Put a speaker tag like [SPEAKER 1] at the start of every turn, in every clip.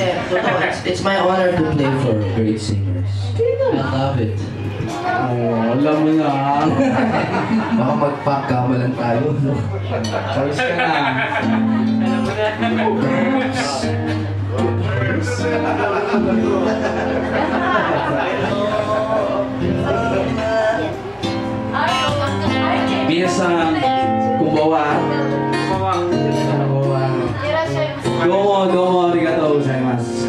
[SPEAKER 1] It's my honor to play for great singers. I love it.
[SPEAKER 2] Oh, alam mo na.
[SPEAKER 1] Baka magpagkamalan tayo, no?
[SPEAKER 2] Paris ka na. Biasang kumbawa. Domo, arigatou gozaimasu.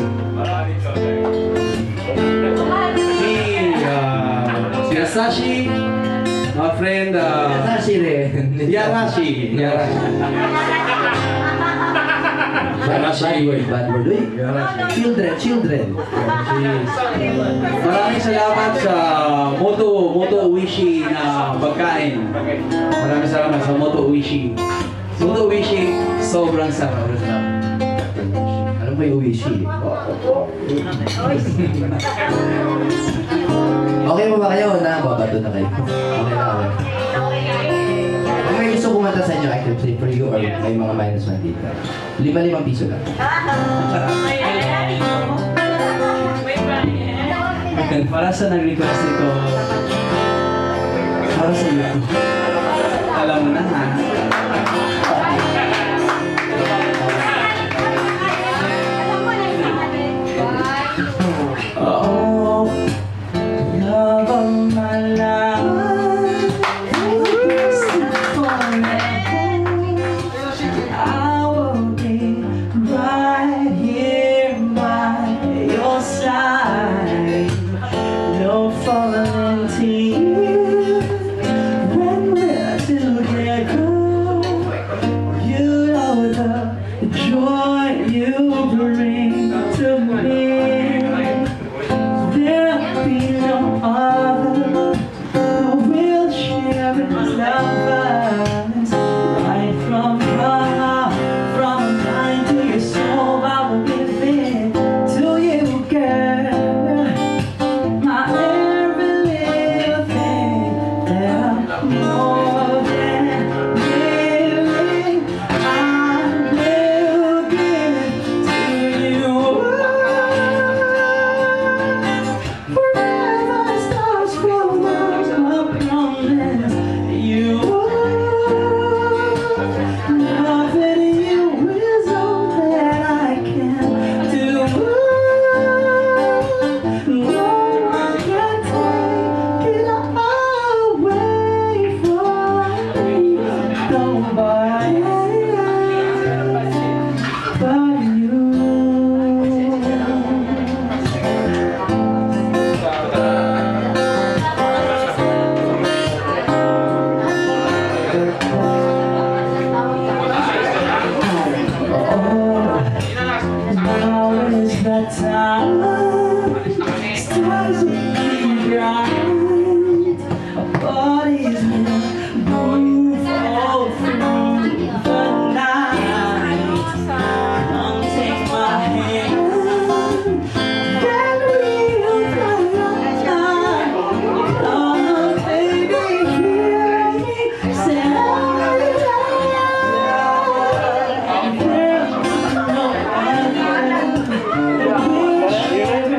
[SPEAKER 2] Yarashi, my friend.
[SPEAKER 1] Yarashi rin.
[SPEAKER 2] Yarashi.
[SPEAKER 1] Bad word. Children.
[SPEAKER 2] Maraming salamat sa Moto Uishi na pagkain. Maraming salamat sa Moto Uishi. Moto Uishi, sobrang sarap.
[SPEAKER 1] Ano ba yung Uishi? Okay mo ba kayo? Babato na kayo. Okay na ako. Kung may gusto kumanta sa inyo, I can play for you or may mga minus man dito. 5 piso lang.
[SPEAKER 2] Para sa nag-request nito, para sa iyo. Alam mo na ha. Oh, love of my life, I will be right here by your side. No falling tears when we're together. You know the joy you bring to me. There'll be no other who will share his love right from your heart, from mine to your soul. I will give it to you, girl. My every little thing, there's more than living. I will give it to you. Forever stars from I promise you. Loving you is all that I can do. No one can take it away from me. Nobody but you. Now is the time. Stars will be bright. Our bodies will move all through the night. Come take my hand. Then we'll fly. Oh, baby, hear me say. There's no other.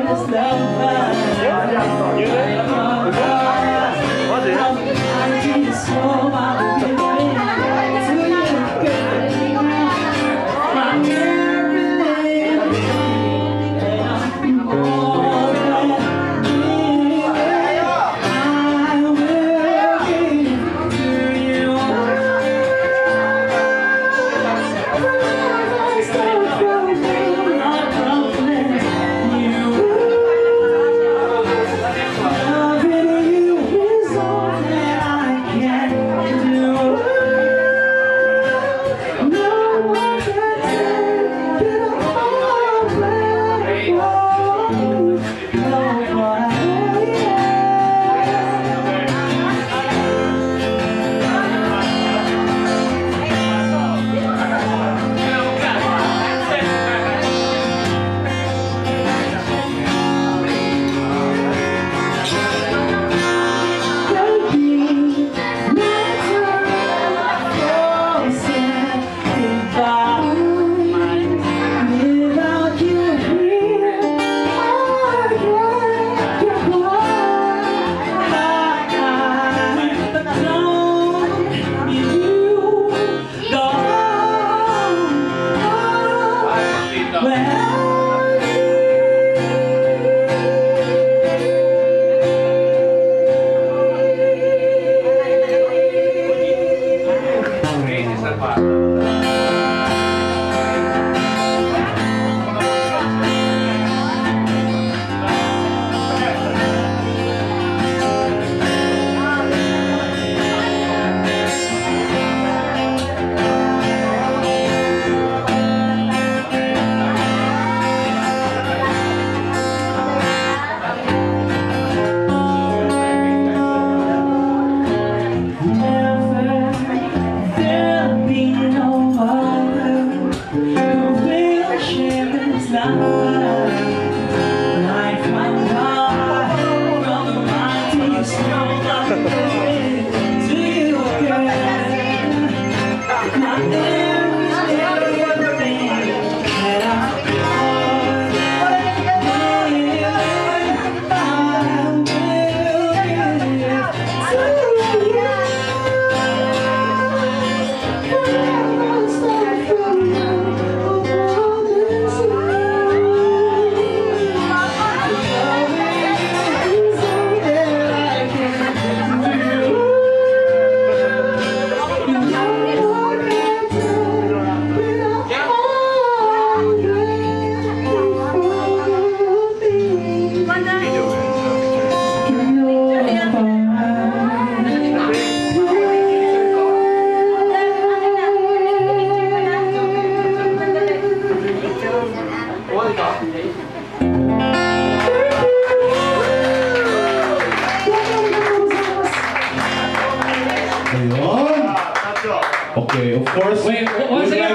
[SPEAKER 3] Ayun. Okay, of course.
[SPEAKER 4] Wait, once again,